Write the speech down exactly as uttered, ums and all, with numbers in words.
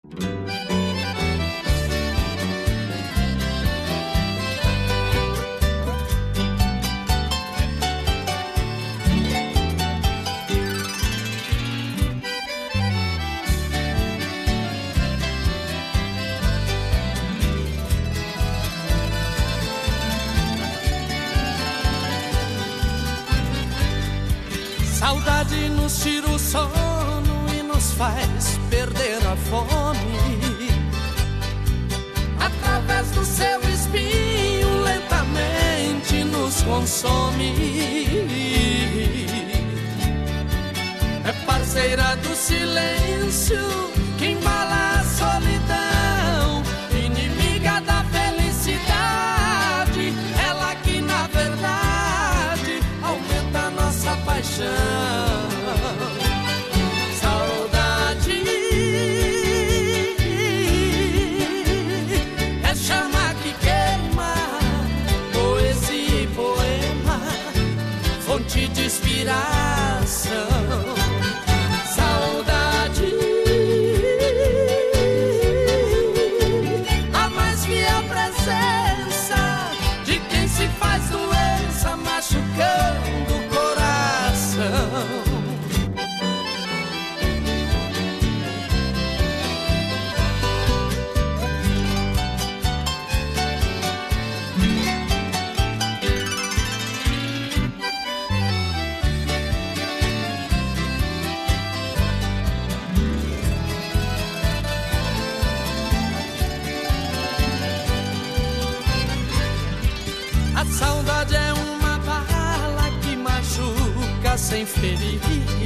Saudade nos tira o sono e nos faz perder a fome. Através do seu espinho lentamente nos consome. É parceira do silêncio que embala a solidão, inimiga da felicidade, ela que na verdade aumenta a nossa paixão. Saudade é chama que queima, poesia e poema, fonte de inspiração. Saudade, a mais que a presença de quem se faz doença, machucando o coração. A saudade é uma bala que machuca sem ferir.